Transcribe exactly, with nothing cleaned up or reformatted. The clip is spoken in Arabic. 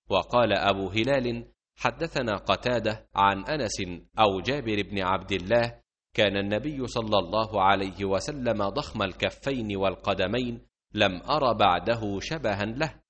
وقال أبو هلال: حدثنا قتادة عن أنس أو جابر بن عبد الله: كان النبي صلى الله عليه وسلم ضخم الكفين والقدمين، لم أر بعده شبها له.